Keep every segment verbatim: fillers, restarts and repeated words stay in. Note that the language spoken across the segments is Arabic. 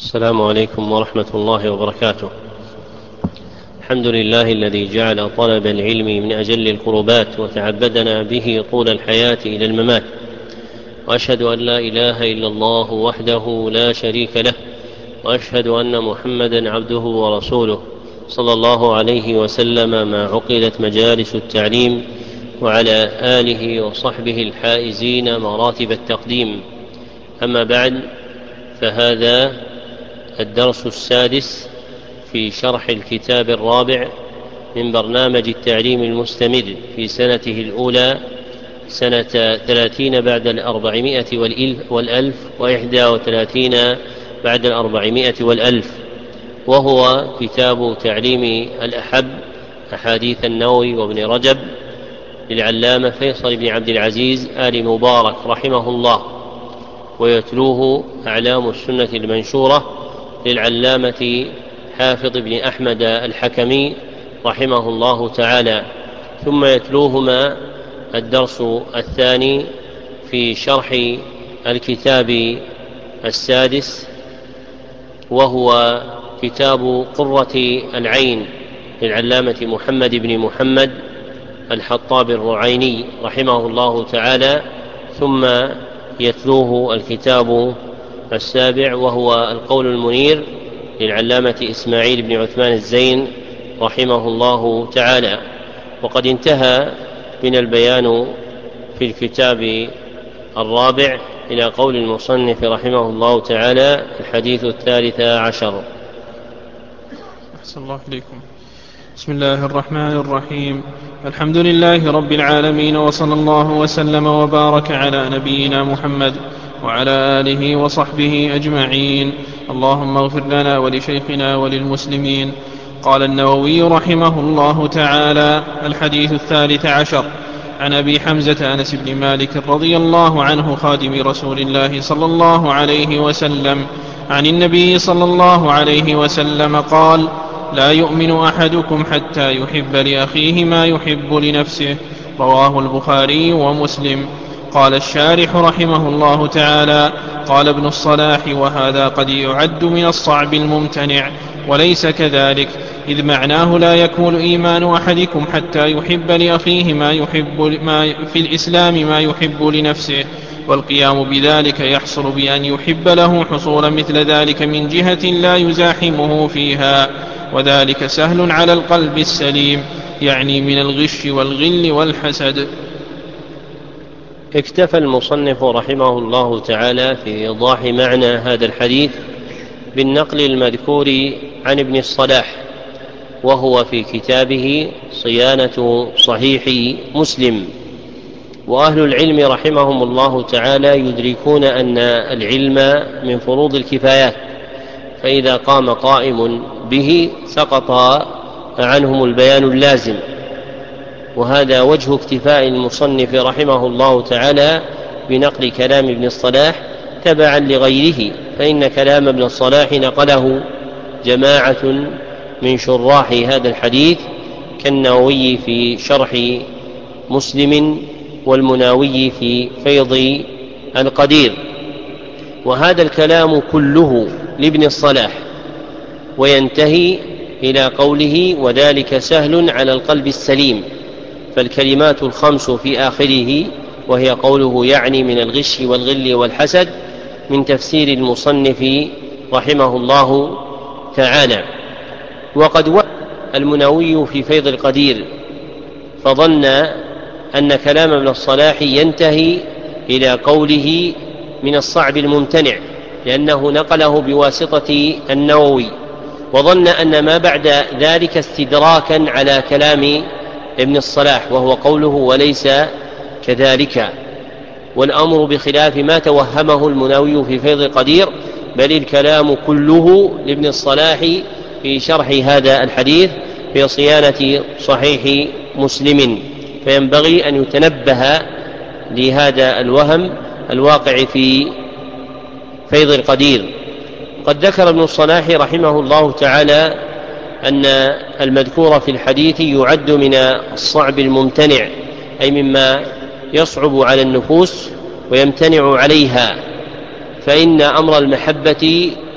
السلام عليكم ورحمة الله وبركاته. الحمد لله الذي جعل طلب العلم من أجل القربات وتعبدنا به طول الحياة إلى الممات، وأشهد أن لا إله إلا الله وحده لا شريك له، وأشهد أن محمدا عبده ورسوله صلى الله عليه وسلم ما عقدت مجالس التعليم، وعلى آله وصحبه الحائزين مراتب التقديم. أما بعد، فهذا الدرس السادس في شرح الكتاب الرابع من برنامج التعليم المستمر في سنته الأولى، سنة ثلاثين بعد الأربعمائة والألف وإحدى وثلاثين بعد الأربعمائة والألف، وهو كتاب تعليم الأحب أحاديث النووي وابن رجب للعلامة فيصل بن عبد العزيز آل مبارك رحمه الله، ويتلوه أعلام السنة المنشورة للعلامة حافظ بن أحمد الحكمي رحمه الله تعالى. ثم يتلوهما الدرس الثاني في شرح الكتاب السادس، وهو كتاب قرة العين للعلامة محمد بن محمد الحطاب الرعيني رحمه الله تعالى. ثم يتلوه الكتاب السابع، وهو القول المنير للعلامة إسماعيل بن عثمان الزين رحمه الله تعالى. وقد انتهى من البيان في الكتاب الرابع إلى قول المصنف رحمه الله تعالى الحديث الثالث عشر. أحسن الله إليكم. بسم الله الرحمن الرحيم. الحمد لله رب العالمين، وصلى الله وسلم وبارك على نبينا محمد وعلى آله وصحبه أجمعين. اللهم اغفر لنا ولشيخنا وللمسلمين. قال النووي رحمه الله تعالى: الحديث الثالث عشر، عن أبي حمزة أنس بن مالك رضي الله عنه خادم رسول الله صلى الله عليه وسلم عن النبي صلى الله عليه وسلم قال: لا يؤمن أحدكم حتى يحب لأخيه ما يحب لنفسه. رواه البخاري ومسلم. قال الشارح رحمه الله تعالى: قال ابن الصلاح: وهذا قد يعد من الصعب الممتنع، وليس كذلك، إذ معناه لا يكون إيمان أحدكم حتى يحب لأخيه ما يحب ما في الإسلام ما يحب لنفسه، والقيام بذلك يحصل بأن يحب له حصول مثل ذلك من جهة لا يزاحمه فيها، وذلك سهل على القلب السليم، يعني من الغش والغل والحسد. اكتفى المصنف رحمه الله تعالى في إيضاح معنى هذا الحديث بالنقل المذكور عن ابن الصلاح، وهو في كتابه صيانة صحيح مسلم. وأهل العلم رحمهم الله تعالى يدركون أن العلم من فروض الكفايات، فإذا قام قائم به سقط عنهم البيان اللازم، وهذا وجه اكتفاء المصنف رحمه الله تعالى بنقل كلام ابن الصلاح تبعا لغيره، فإن كلام ابن الصلاح نقله جماعة من شراح هذا الحديث كالنووي في شرح مسلم والمناوي في فيض القدير، وهذا الكلام كله لابن الصلاح، وينتهي إلى قوله: وذلك سهل على القلب السليم. فالكلمات الخمس في آخره، وهي قوله يعني من الغش والغل والحسد، من تفسير المصنف رحمه الله تعالى. وقد وقع المناوي في فيض القدير فظن أن كلام ابن الصلاح ينتهي إلى قوله من الصعب الممتنع، لأنه نقله بواسطة النووي، وظن أن ما بعد ذلك استدراكا على كلام ابن الصلاح، وهو قوله: وليس كذلك. والأمر بخلاف ما توهمه المناوي في فيض القدير، بل الكلام كله لابن الصلاح في شرح هذا الحديث في صيانة صحيح مسلم. فينبغي أن يتنبه لهذا الوهم الواقع في فيض القدير. قد ذكر ابن الصلاح رحمه الله تعالى أن المذكور في الحديث يعد من الصعب الممتنع، أي مما يصعب على النفوس ويمتنع عليها، فإن أمر المحبة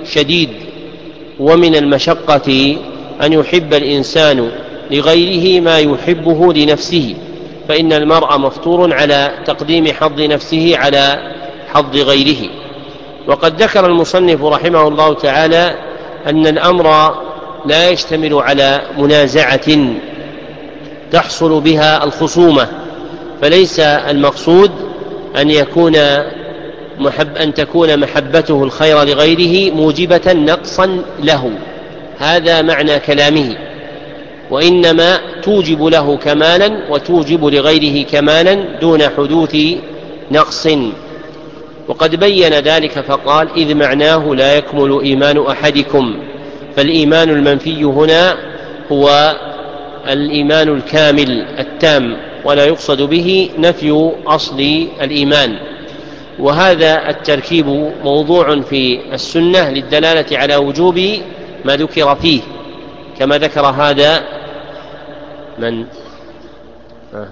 شديد، ومن المشقة أن يحب الإنسان لغيره ما يحبه لنفسه، فإن المرء مفطور على تقديم حظ نفسه على حظ غيره. وقد ذكر المصنف رحمه الله تعالى أن الأمر لا يشتمل على منازعة تحصل بها الخصومة، فليس المقصود أن يكون محب أن تكون محبته الخير لغيره موجبة نقصا له، هذا معنى كلامه، وإنما توجب له كمالا وتوجب لغيره كمالا دون حدوث نقص. وقد بين ذلك فقال: إذ معناه لا يكمل إيمان أحدكم، فالإيمان المنفي هنا هو الإيمان الكامل التام، ولا يقصد به نفي أصل الإيمان. وهذا التركيب موضوع في السنة للدلالة على وجوب ما ذكر فيه، كما ذكر هذا من آه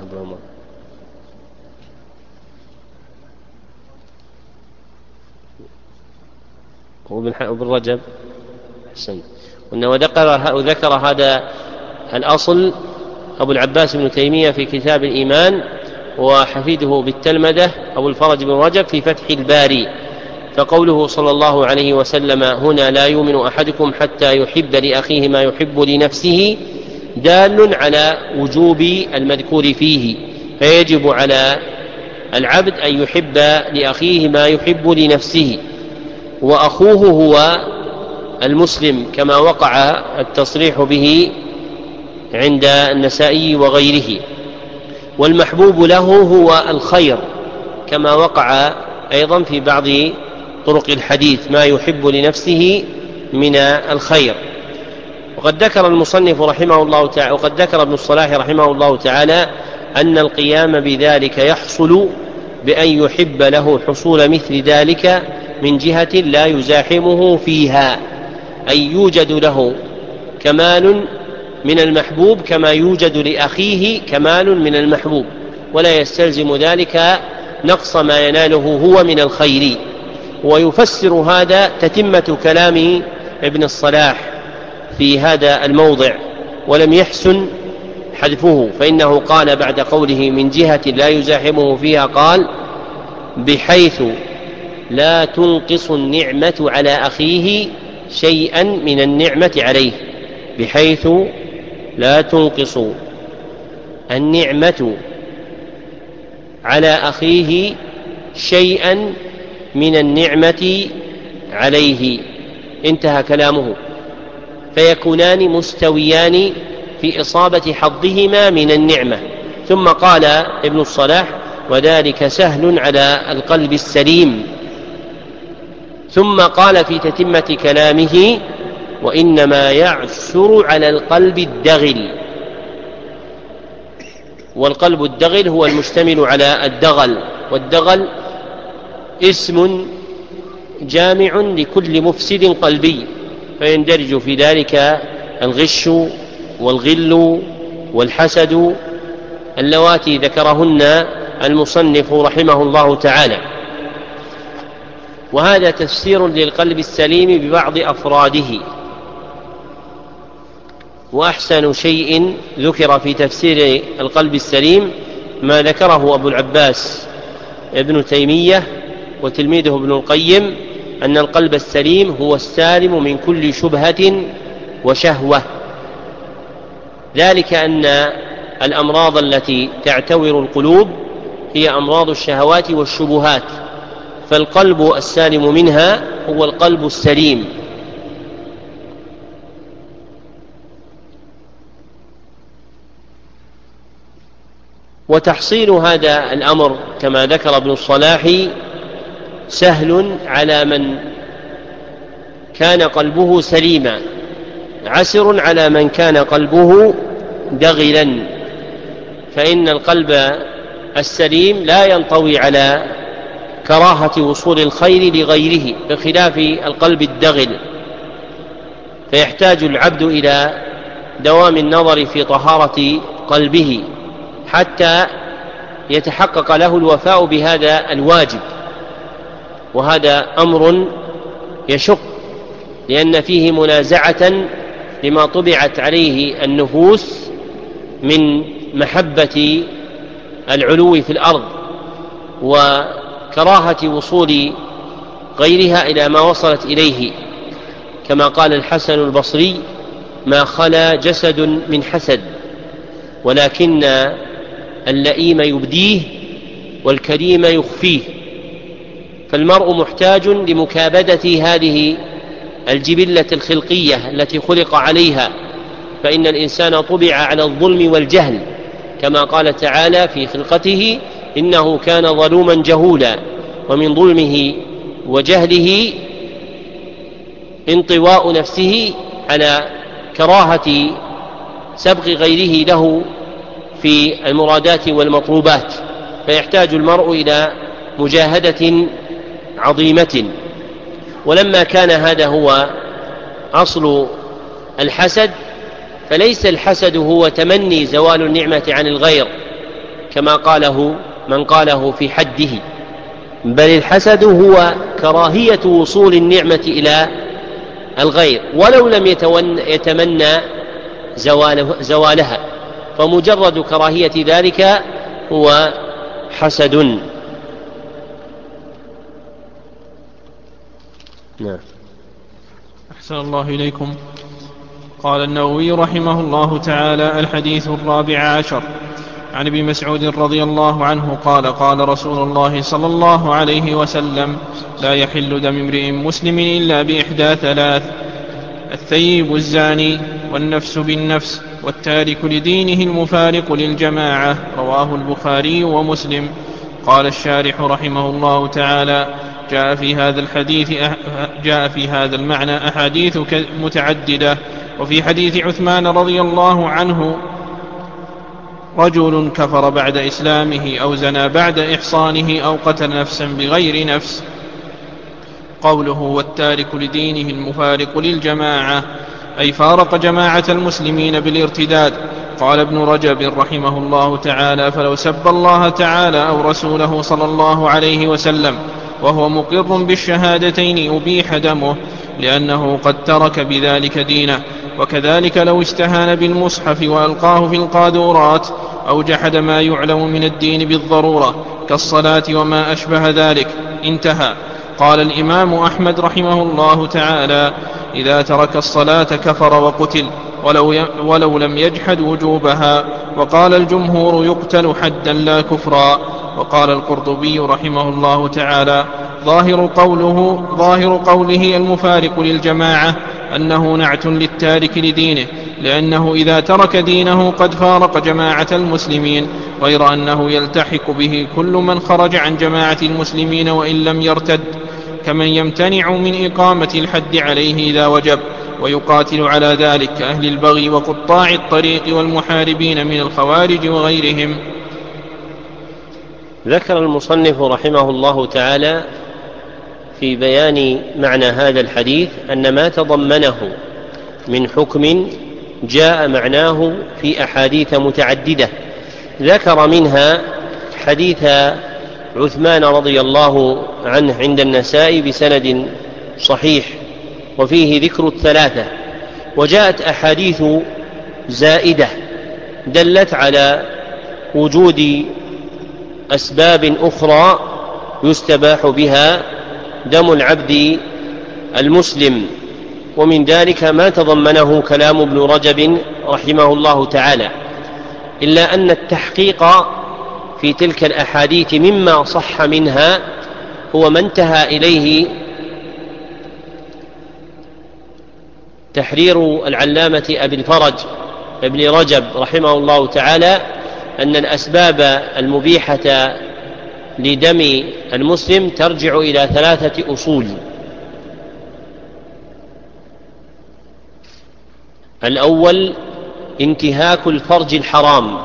وابن رجب حسن وذكر, وذكر هذا الأصل أبو العباس بن تيمية في كتاب الإيمان، وحفيده بالتلمذة أبو الفرج بن رجب في فتح الباري. فقوله صلى الله عليه وسلم هنا: لا يؤمن أحدكم حتى يحب لأخيه ما يحب لنفسه، دال على وجوب المذكور فيه، فيجب على العبد أن يحب لأخيه ما يحب لنفسه، وأخوه هو المسلم كما وقع التصريح به عند النسائي وغيره، والمحبوب له هو الخير كما وقع أيضا في بعض طرق الحديث ما يحب لنفسه من الخير. وقد ذكر المصنف رحمه الله تعالى وقد ذكر ابن الصلاح رحمه الله تعالى أن القيام بذلك يحصل بأن يحب له حصول مثل ذلك من جهة لا يزاحمه فيها، أي يوجد له كمال من المحبوب كما يوجد لأخيه كمال من المحبوب، ولا يستلزم ذلك نقص ما يناله هو من الخير. ويفسر هذا تتمة كلام ابن الصلاح في هذا الموضع، ولم يحسن حذفه، فإنه قال بعد قوله من جهة لا يزاحمه فيها قال: بحيث لا تنقص النعمة على أخيه شيئا من النعمة عليه، بحيث لا تنقص النعمة على أخيه شيئا من النعمة عليه، انتهى كلامه، فيكونان مستويان في إصابة حظهما من النعمة. ثم قال ابن الصلاح: وذلك سهل على القلب السليم. ثم قال في تتمة كلامه: وإنما يعسر على القلب الدغل. والقلب الدغل هو المشتمل على الدغل، والدغل اسم جامع لكل مفسد قلبي، فيندرج في ذلك الغش والغل والحسد اللواتي ذكرهن المصنف رحمه الله تعالى. وهذا تفسير للقلب السليم ببعض أفراده. وأحسن شيء ذكر في تفسير القلب السليم ما ذكره أبو العباس ابن تيمية وتلميذه ابن القيم، أن القلب السليم هو السالم من كل شبهة وشهوة، ذلك أن الأمراض التي تعتور القلوب هي أمراض الشهوات والشبهات، فالقلب السالم منها هو القلب السليم. وتحصيل هذا الأمر كما ذكر ابن الصلاح سهل على من كان قلبه سليما، عسر على من كان قلبه دغلا، فإن القلب السليم لا ينطوي على كراهة وصول الخير لغيره بخلاف القلب الدغل، فيحتاج العبد إلى دوام النظر في طهارة قلبه حتى يتحقق له الوفاء بهذا الواجب، وهذا أمر يشق لأن فيه منازعة لما طبعت عليه النفوس من محبة العلو في الأرض وكراهة وصول غيرها إلى ما وصلت إليه، كما قال الحسن البصري: ما خلا جسد من حسد، ولكن اللئيم يبديه والكريم يخفيه. فالمرء محتاج لمكابدة هذه الجبلة الخلقية التي خلق عليها، فإن الإنسان طبع على الظلم والجهل، كما قال تعالى في خلقته: إنه كان ظلوما جهولا. ومن ظلمه وجهله انطواء نفسه على كراهة سبق غيره له في المرادات والمطلوبات، فيحتاج المرء إلى مجاهدة عظيمة. ولما كان هذا هو أصل الحسد، فليس الحسد هو تمني زوال النعمة عن الغير كما قاله من قاله في حده، بل الحسد هو كراهية وصول النعمة إلى الغير ولو لم يتمنى زوالها، فمجرد كراهية ذلك هو حسد. نعم. أحسن الله إليكم. قال النووي رحمه الله تعالى: الحديث الرابع عشر عن ابن مسعود رضي الله عنه قال: قال رسول الله صلى الله عليه وسلم: لا يحل دم امرئ مسلم إلا بإحدى ثلاث: الثيب الزاني، والنفس بالنفس، والتارك لدينه المفارق للجماعة. رواه البخاري ومسلم. قال الشارح رحمه الله تعالى: جاء في هذا الحديث جاء في هذا المعنى أحاديث متعددة. وفي حديث عثمان رضي الله عنه: رجل كفر بعد إسلامه أو زنى بعد إحصانه أو قتل نفسا بغير نفس. قوله: والتارك لدينه المفارق للجماعة، أي فارق جماعة المسلمين بالارتداد. قال ابن رجب رحمه الله تعالى: فلو سب الله تعالى أو رسوله صلى الله عليه وسلم وهو مقر بالشهادتين أبيح دمه، لأنه قد ترك بذلك دينه. وكذلك لو استهان بالمصحف وألقاه في القاذورات أو جحد ما يعلم من الدين بالضرورة كالصلاة وما أشبه ذلك. انتهى. قال الإمام أحمد رحمه الله تعالى: إذا ترك الصلاة كفر وقتل ولو, ولو لم يجحد وجوبها. وقال الجمهور: يقتل حدا لا كفرا. وقال القرطبي رحمه الله تعالى: ظاهر قوله, ظاهر قوله المفارق للجماعة أنه نعت للتارك لدينه، لأنه إذا ترك دينه قد فارق جماعة المسلمين، غير أنه يلتحق به كل من خرج عن جماعة المسلمين وإن لم يرتد، كمن يمتنع من إقامة الحد عليه إذا وجب ويقاتل على ذلك كأهل البغي وقطاع الطريق والمحاربين من الخوارج وغيرهم. ذكر المصنف رحمه الله تعالى في بيان معنى هذا الحديث أن ما تضمنه من حكم جاء معناه في أحاديث متعددة، ذكر منها حديث عثمان رضي الله عنه عند النسائي بسند صحيح، وفيه ذكر الثلاثة. وجاءت أحاديث زائدة دلت على وجود أسباب أخرى يستباح بها دم العبد المسلم، ومن ذلك ما تضمنه كلام ابن رجب رحمه الله تعالى، إلا أن التحقيق في تلك الأحاديث مما صح منها هو ما انتهى إليه تحرير العلامة أبي الفرج ابن رجب رحمه الله تعالى، أن الأسباب المبيحة لدم المسلم ترجع إلى ثلاثة أصول. الأول انتهاك الفرج الحرام،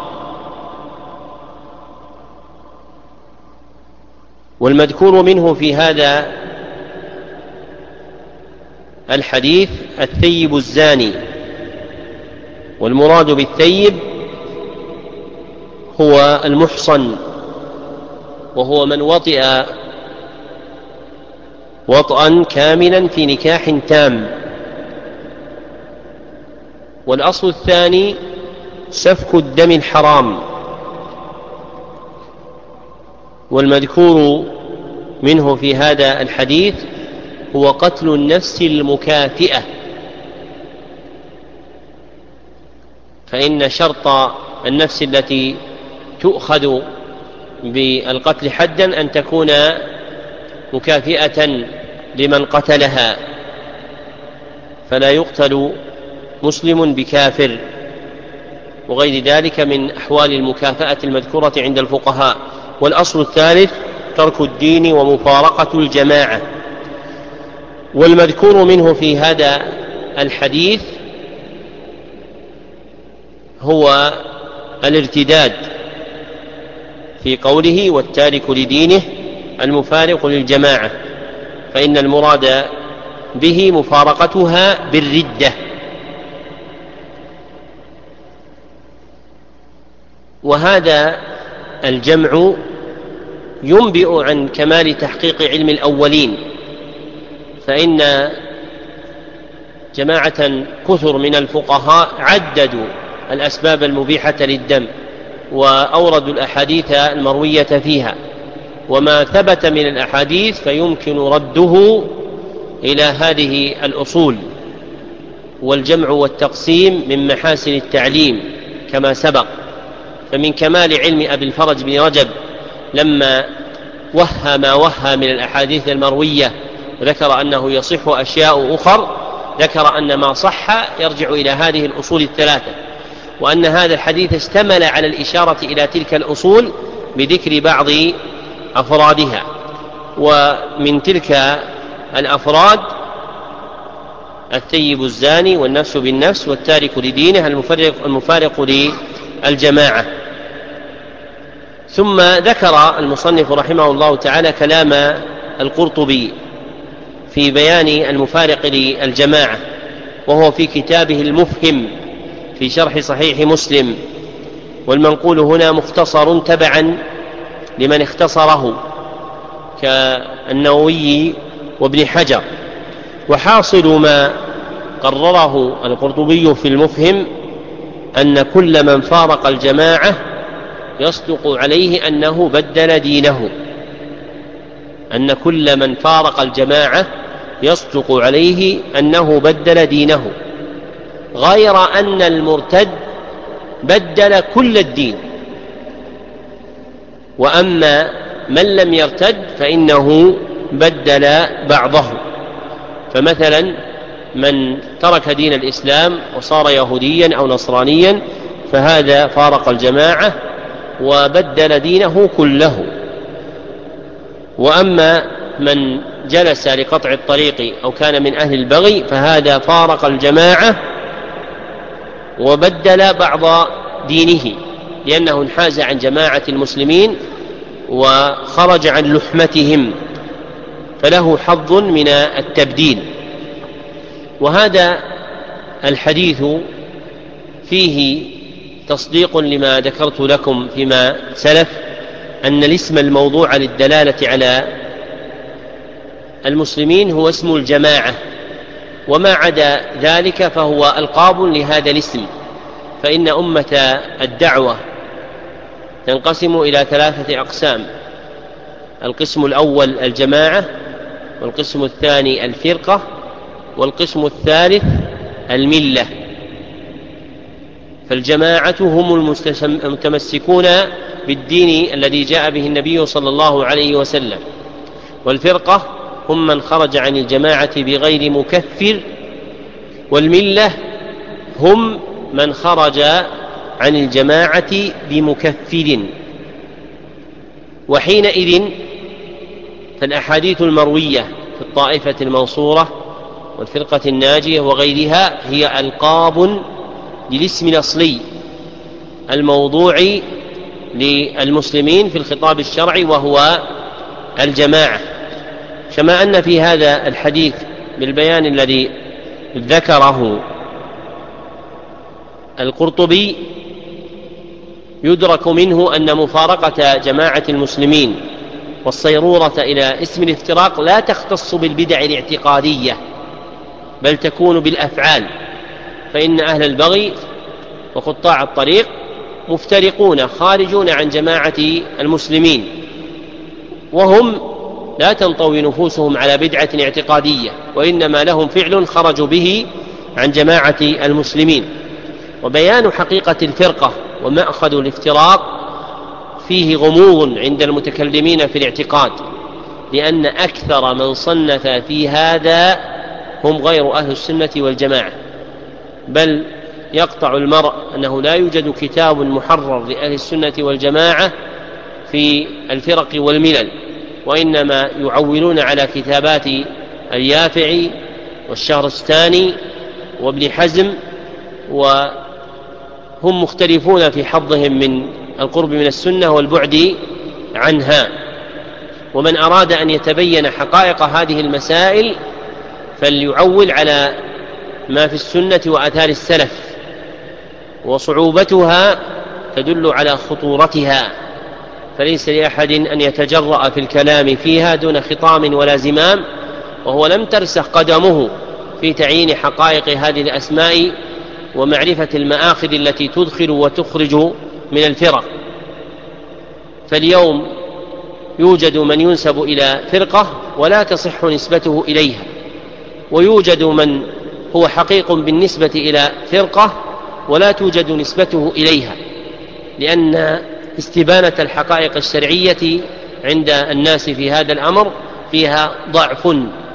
والمذكور منه في هذا الحديث الثيب الزاني، والمراد بالثيب هو المحصن، وهو من وطئ وطئا كاملا في نكاح تام والأصل الثاني سفك الدم الحرام. والمذكور منه في هذا الحديث هو قتل النفس المكافئة، فإن شرط النفس التي تؤخذ بالقتل حدا أن تكون مكافئة لمن قتلها، فلا يقتل مسلم بكافر، وغير ذلك من أحوال المكافأة المذكورة عند الفقهاء. والأصل الثالث ترك الدين ومفارقة الجماعة. والمذكور منه في هذا الحديث هو الارتداد في قوله والتارك لدينه المفارق للجماعة، فإن المراد به مفارقتها بالردة. وهذا الجمع ينبئ عن كمال تحقيق علم الأولين، فإن جماعة كثر من الفقهاء عددوا الأسباب المبيحة للدم وأوردوا الأحاديث المروية فيها، وما ثبت من الأحاديث فيمكن رده إلى هذه الأصول. والجمع والتقسيم من محاسن التعليم كما سبق. فمن كمال علم أبي الفرج بن رجب لما وهى ما وهى من الأحاديث المروية وذكر أنه يصح أشياء أخر، ذكر أن ما صح يرجع إلى هذه الأصول الثلاثة، وأن هذا الحديث اشتمل على الإشارة إلى تلك الأصول بذكر بعض أفرادها. ومن تلك الأفراد الثيب الزاني والنفس بالنفس والتارك لدينه المفارق, المفارق للجماعة. ثم ذكر المصنف رحمه الله تعالى كلام القرطبي في بيان المفارق للجماعة، وهو في كتابه المفهم في شرح صحيح مسلم، والمنقول هنا مختصر تبعا لمن اختصره كالنووي وابن حجر. وحاصل ما قرره القرطبي في المفهم أن كل من فارق الجماعة يصدق عليه أنه بدل دينه، أن كل من فارق الجماعة يصدق عليه أنه بدل دينه، غير أن المرتد بدل كل الدين. وأما من لم يرتد فإنه بدل بعضه. فمثلا من ترك دين الإسلام وصار يهوديا أو نصرانيا فهذا فارق الجماعة وبدل دينه كله. وأما من جلس لقطع الطريق أو كان من أهل البغي فهذا فارق الجماعة وبدل بعض دينه، لأنه انحاز عن جماعة المسلمين وخرج عن لحمتهم، فله حظ من التبديل. وهذا الحديث فيه تصديق لما ذكرت لكم فيما سلف، أن الاسم الموضوع للدلالة على المسلمين هو اسم الجماعة، وما عدا ذلك فهو ألقاب لهذا الاسم. فإن أمة الدعوة تنقسم إلى ثلاثة أقسام: القسم الأول الجماعة، والقسم الثاني الفرقة، والقسم الثالث الملة. فالجماعة هم المتمسكون بالدين الذي جاء به النبي صلى الله عليه وسلم، والفرقة هم من خرج عن الجماعة بغير مكفر، والملة هم من خرج عن الجماعة بمكفر. وحينئذ فالأحاديث المروية في الطائفة المنصورة والفرقة الناجية وغيرها هي ألقاب للاسم الأصلي الموضوع للمسلمين في الخطاب الشرعي وهو الجماعة. كما أن في هذا الحديث بالبيان الذي ذكره القرطبي يدرك منه أن مفارقة جماعة المسلمين والصيرورة إلى اسم الافتراق لا تختص بالبدع الاعتقادية، بل تكون بالأفعال. فإن أهل البغي وقطاع الطريق مفترقون خارجون عن جماعة المسلمين، وهم لا تنطوي نفوسهم على بدعة اعتقادية، وإنما لهم فعل خرجوا به عن جماعة المسلمين. وبيان حقيقة الفرقة ومأخذ الافتراق فيه غموض عند المتكلمين في الاعتقاد، لأن أكثر من صنف في هذا هم غير أهل السنة والجماعة، بل يقطع المرء أنه لا يوجد كتاب محرر لأهل السنة والجماعة في الفرق والملل، وإنما يعولون على كتابات اليافعي والشهرستاني وابن حزم، وهم مختلفون في حظهم من القرب من السنة والبعد عنها. ومن أراد أن يتبين حقائق هذه المسائل فليعول على ما في السنة وآثار السلف، وصعوبتها تدل على خطورتها، فليس لأحد أن يتجرأ في الكلام فيها دون خطام ولا زمام، وهو لم ترسخ قدمه في تعيين حقائق هذه الأسماء ومعرفة المآخذ التي تدخل وتخرج من الفرق. فاليوم يوجد من ينسب إلى فرقة ولا تصح نسبته إليها، ويوجد من هو حقيق بالنسبة إلى فرقة ولا توجد نسبته إليها، لأن استبانة الحقائق الشرعية عند الناس في هذا الأمر فيها ضعف،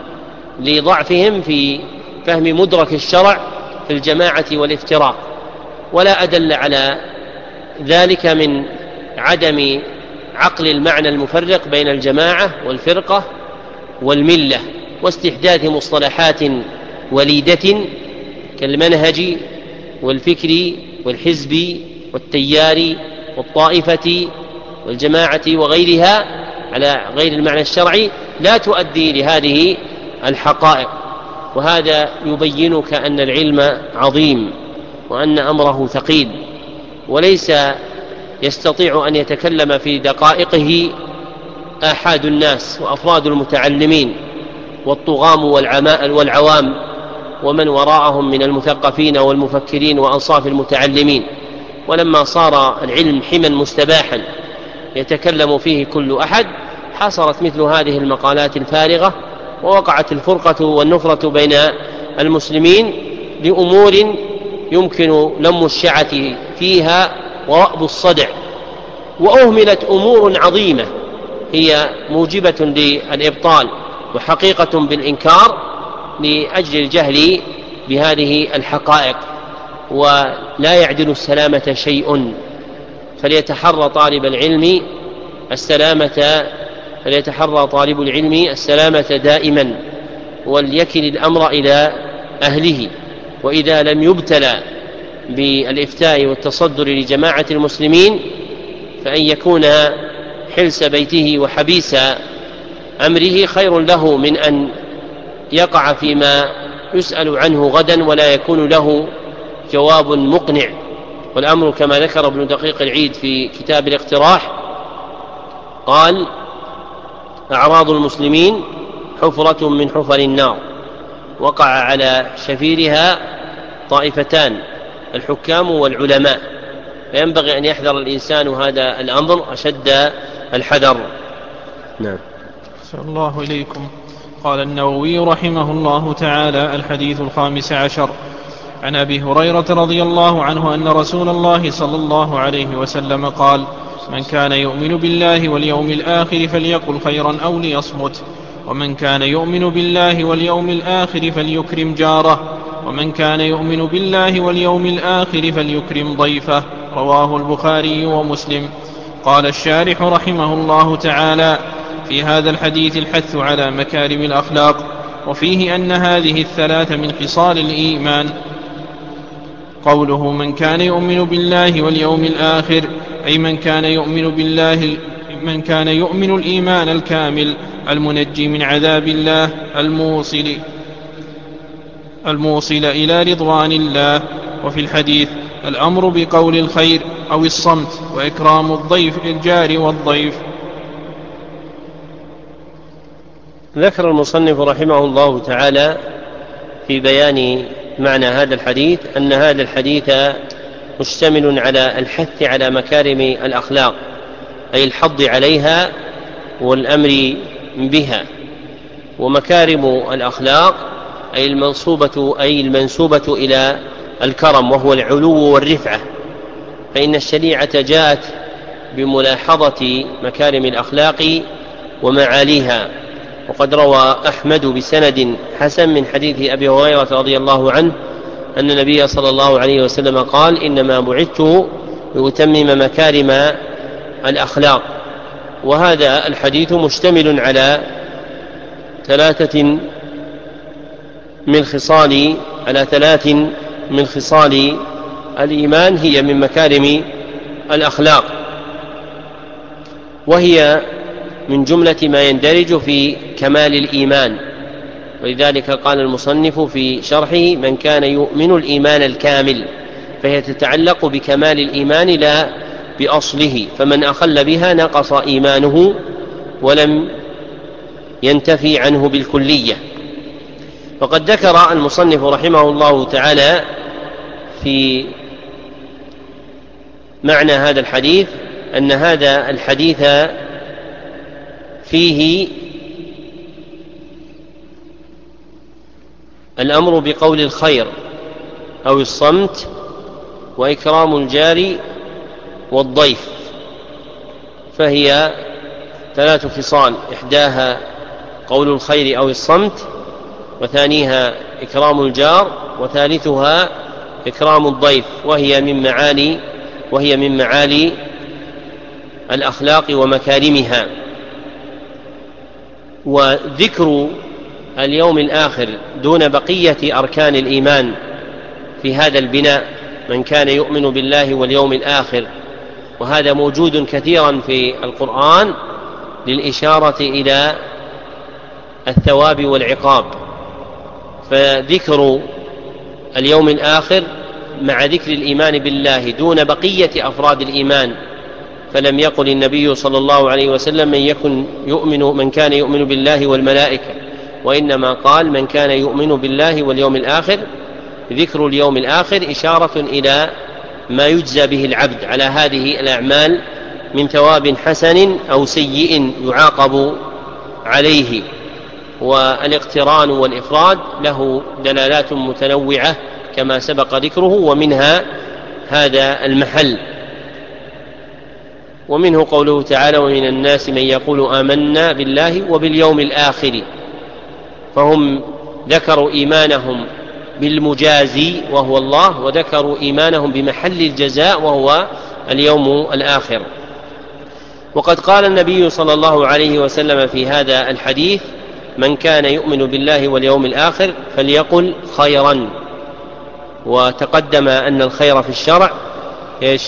لضعفهم في فهم مدرك الشرع في الجماعة والافتراق. ولا أدل على ذلك من عدم عقل المعنى المفرق بين الجماعة والفرقة والملة، واستحداث مصطلحات وليدة كالمنهج والفكر والحزب والتيار والطائفة والجماعة وغيرها على غير المعنى الشرعي لا تؤدي لهذه الحقائق. وهذا يبينك أن العلم عظيم وأن أمره ثقيل، وليس يستطيع أن يتكلم في دقائقه آحاد الناس وأفراد المتعلمين والطغام والعوام ومن وراءهم من المثقفين والمفكرين وأنصاف المتعلمين. ولما صار العلم حما مستباحا يتكلم فيه كل أحد حصلت مثل هذه المقالات الفارغة، ووقعت الفرقة والنفرة بين المسلمين لأمور يمكن لم الشعة فيها ورأب الصدع، وأهملت أمور عظيمة هي موجبة للإبطال وحقيقة بالإنكار لأجل الجهل بهذه الحقائق. ولا يعدل السلامة شيء، فليتحرى طالب العلم السلامة فليتحرى طالب العلم السلامة دائما، وليكل الأمر إلى أهله. وإذا لم يبتلى بالإفتاء والتصدر لجماعة المسلمين فأن يكون حلس بيته وحبيس أمره خير له من أن يقع فيما يسأل عنه غدا ولا يكون له جواب مقنع. والأمر كما ذكر ابن دقيق العيد في كتاب الاقتراح قال: أعراض المسلمين حفرة من حفر النار، وقع على شفيرها طائفتان، الحكام والعلماء، فينبغي أن يحذر الإنسان هذا الأمر أشد الحذر. نعم. أحسن الله إليكم. قال النووي رحمه الله تعالى: الحديث الخامس عشر عن أبي هريرة رضي الله عنه أن رسول الله صلى الله عليه وسلم قال: من كان يؤمن بالله واليوم الآخر فليقل خيرا أو ليصمت، ومن كان يؤمن بالله واليوم الآخر فليكرم جاره، ومن كان يؤمن بالله واليوم الآخر فليكرم ضيفه. رواه البخاري ومسلم. قال الشارح رحمه الله تعالى: في هذا الحديث الحث على مكارم الأخلاق، وفيه أن هذه الثلاث من خصال الإيمان. قوله من كان يؤمن بالله واليوم الآخر أي من كان يؤمن بالله من كان يؤمن الإيمان الكامل المنجي من عذاب الله الموصل الموصل إلى رضوان الله. وفي الحديث الأمر بقول الخير أو الصمت، وإكرام الضيف الجار والضيف. ذكر المصنف رحمه الله تعالى في بيان معنى هذا الحديث أن هذا الحديث مشتمل على الحث على مكارم الأخلاق، أي الحض عليها والأمر بها. ومكارم الأخلاق أي المنصوبة أي المنسوبة إلى الكرم، وهو العلو والرفعة، فإن الشريعة جاءت بملاحظة مكارم الأخلاق ومعاليها. وقد روى أحمد بسند حسن من حديث أبي هريرة رضي الله عنه أن النبي صلى الله عليه وسلم قال: إنما بعثت لأتمم مكارم الأخلاق. وهذا الحديث مشتمل على ثلاثة من خصال على ثلاث من خصال الإيمان هي من مكارم الأخلاق، وهي من جملة ما يندرج في كمال الإيمان. ولذلك قال المصنف في شرحه: من كان يؤمن الإيمان الكامل، فهي تتعلق بكمال الإيمان لا بأصله، فمن أخل بها نقص إيمانه ولم ينتفي عنه بالكلية. وقد ذكر المصنف رحمه الله تعالى في معنى هذا الحديث أن هذا الحديث فيه الأمر بقول الخير أو الصمت، وإكرام الجار والضيف، فهي ثلاث خصال: إحداها قول الخير أو الصمت، وثانيها إكرام الجار، وثالثها إكرام الضيف، وهي من معالي وهي من معالي الأخلاق ومكارمها. وذكر اليوم الآخر دون بقية أركان الإيمان في هذا البناء: من كان يؤمن بالله واليوم الآخر، وهذا موجود كثيرا في القرآن للإشارة إلى الثواب والعقاب. فذكر اليوم الآخر مع ذكر الإيمان بالله دون بقية أفراد الإيمان، فلم يقل النبي صلى الله عليه وسلم من يكن يؤمن من كان يؤمن بالله والملائكة، وإنما قال من كان يؤمن بالله واليوم الآخر. ذكر اليوم الآخر إشارة إلى ما يجزى به العبد على هذه الأعمال من ثواب حسن أو سيء يعاقب عليه. والاقتران والإفراد له دلالات متنوعة كما سبق ذكره، ومنها هذا المحل. ومنه قوله تعالى: ومن الناس من يقول آمنا بالله وباليوم الآخر، فهم ذكروا إيمانهم بالمجازي وهو الله، وذكروا إيمانهم بمحل الجزاء وهو اليوم الآخر. وقد قال النبي صلى الله عليه وسلم في هذا الحديث: من كان يؤمن بالله واليوم الآخر فليقل خيرا. وتقدم أن الخير في الشرع إيش؟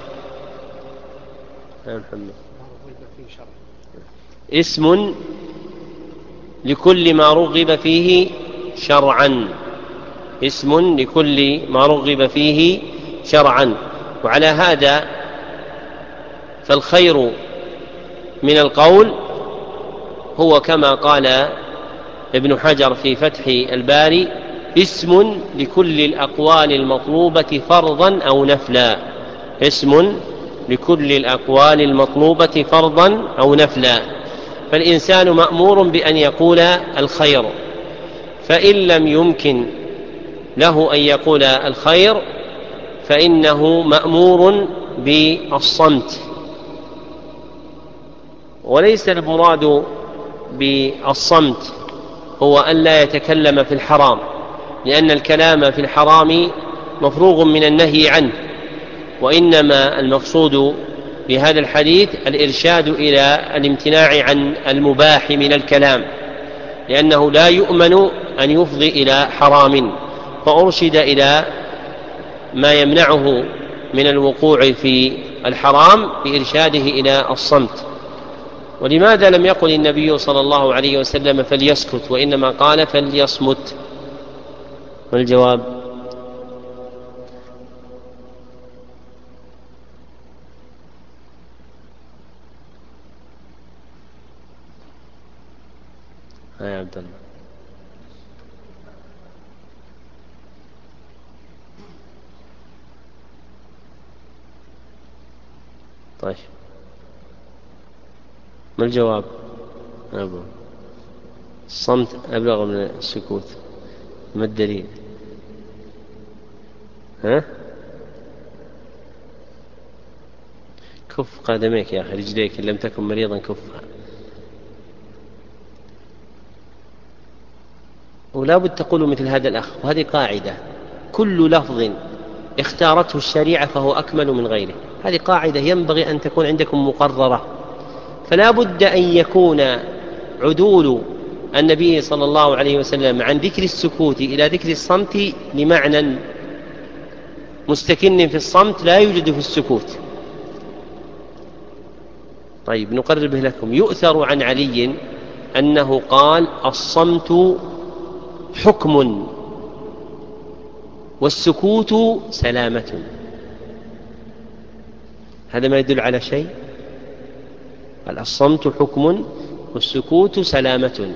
اسم لكل ما رغب فيه شرعا، اسم لكل ما رغب فيه شرعا. وعلى هذا فالخير من القول هو كما قال ابن حجر في فتح الباري: اسم لكل الأقوال المطلوبة فرضا أو نفلا، اسم لكل الأقوال المطلوبة فرضا أو نفلا. فالإنسان مأمور بأن يقول الخير، فإن لم يمكن له أن يقول الخير فإنه مأمور بالصمت. وليس المراد بالصمت هو أن لا يتكلم في الحرام، لأن الكلام في الحرام مفروغ من النهي عنه، وإنما المقصود بهذا الحديث الإرشاد إلى الامتناع عن المباح من الكلام، لأنه لا يؤمن أن يفضي إلى حرام، فأرشد إلى ما يمنعه من الوقوع في الحرام بإرشاده إلى الصمت. ولماذا لم يقل النبي صلى الله عليه وسلم فليسكت، وإنما قال فليصمت؟ والجواب: يا عبد الله طيب ما الجواب؟ أبو الصمت أبلغ من السكوت، ما الدليل؟ ها؟ كف قدميك يا أخي، رجليك إن لم تكن مريضا كفها. ولا بد تقول مثل هذا الأخ، وهذه قاعدة: كل لفظ اختارته الشريعة فهو أكمل من غيره. هذه قاعدة ينبغي أن تكون عندكم مقررة. فلا بد أن يكون عدول النبي صلى الله عليه وسلم عن ذكر السكوت إلى ذكر الصمت لمعنى مستكن في الصمت لا يوجد في السكوت. طيب نقرب لكم. يؤثر عن علي أنه قال: الصمت حكم والسكوت سلامة. هذا ما يدل على شيء؟ قال: الصمت حكم والسكوت سلامة.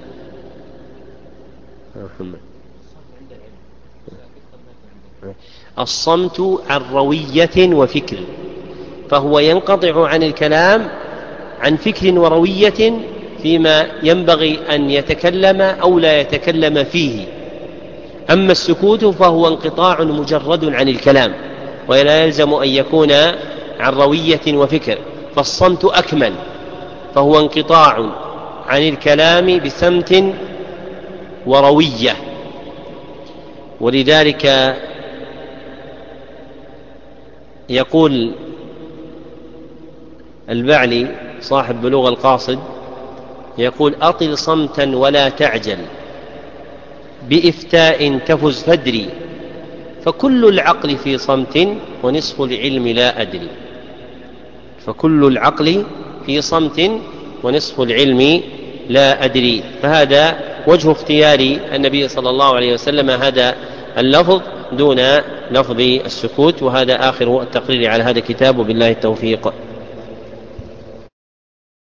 الصمت عن روية وفكر، فهو ينقطع عن الكلام عن فكر وروية فيما ينبغي أن يتكلم أو لا يتكلم فيه. أما السكوت فهو انقطاع مجرد عن الكلام، ولا يلزم أن يكون عن روية وفكر. فالصمت أكمل، فهو انقطاع عن الكلام بسمت وروية. ولذلك يقول البعلي صاحب بلوغ القاصد، يقول: أطل صمتا ولا تعجل، بإفتاء تفز فدري، فكل العقل في صمت ونصف العلم لا أدري. فكل العقل في صمت ونصف العلم لا أدري. فهذا وجه اختيار النبي صلى الله عليه وسلم هذا اللفظ دون لفظ السكوت. وهذا آخر التقرير على هذا الكتاب، وبالله التوفيق.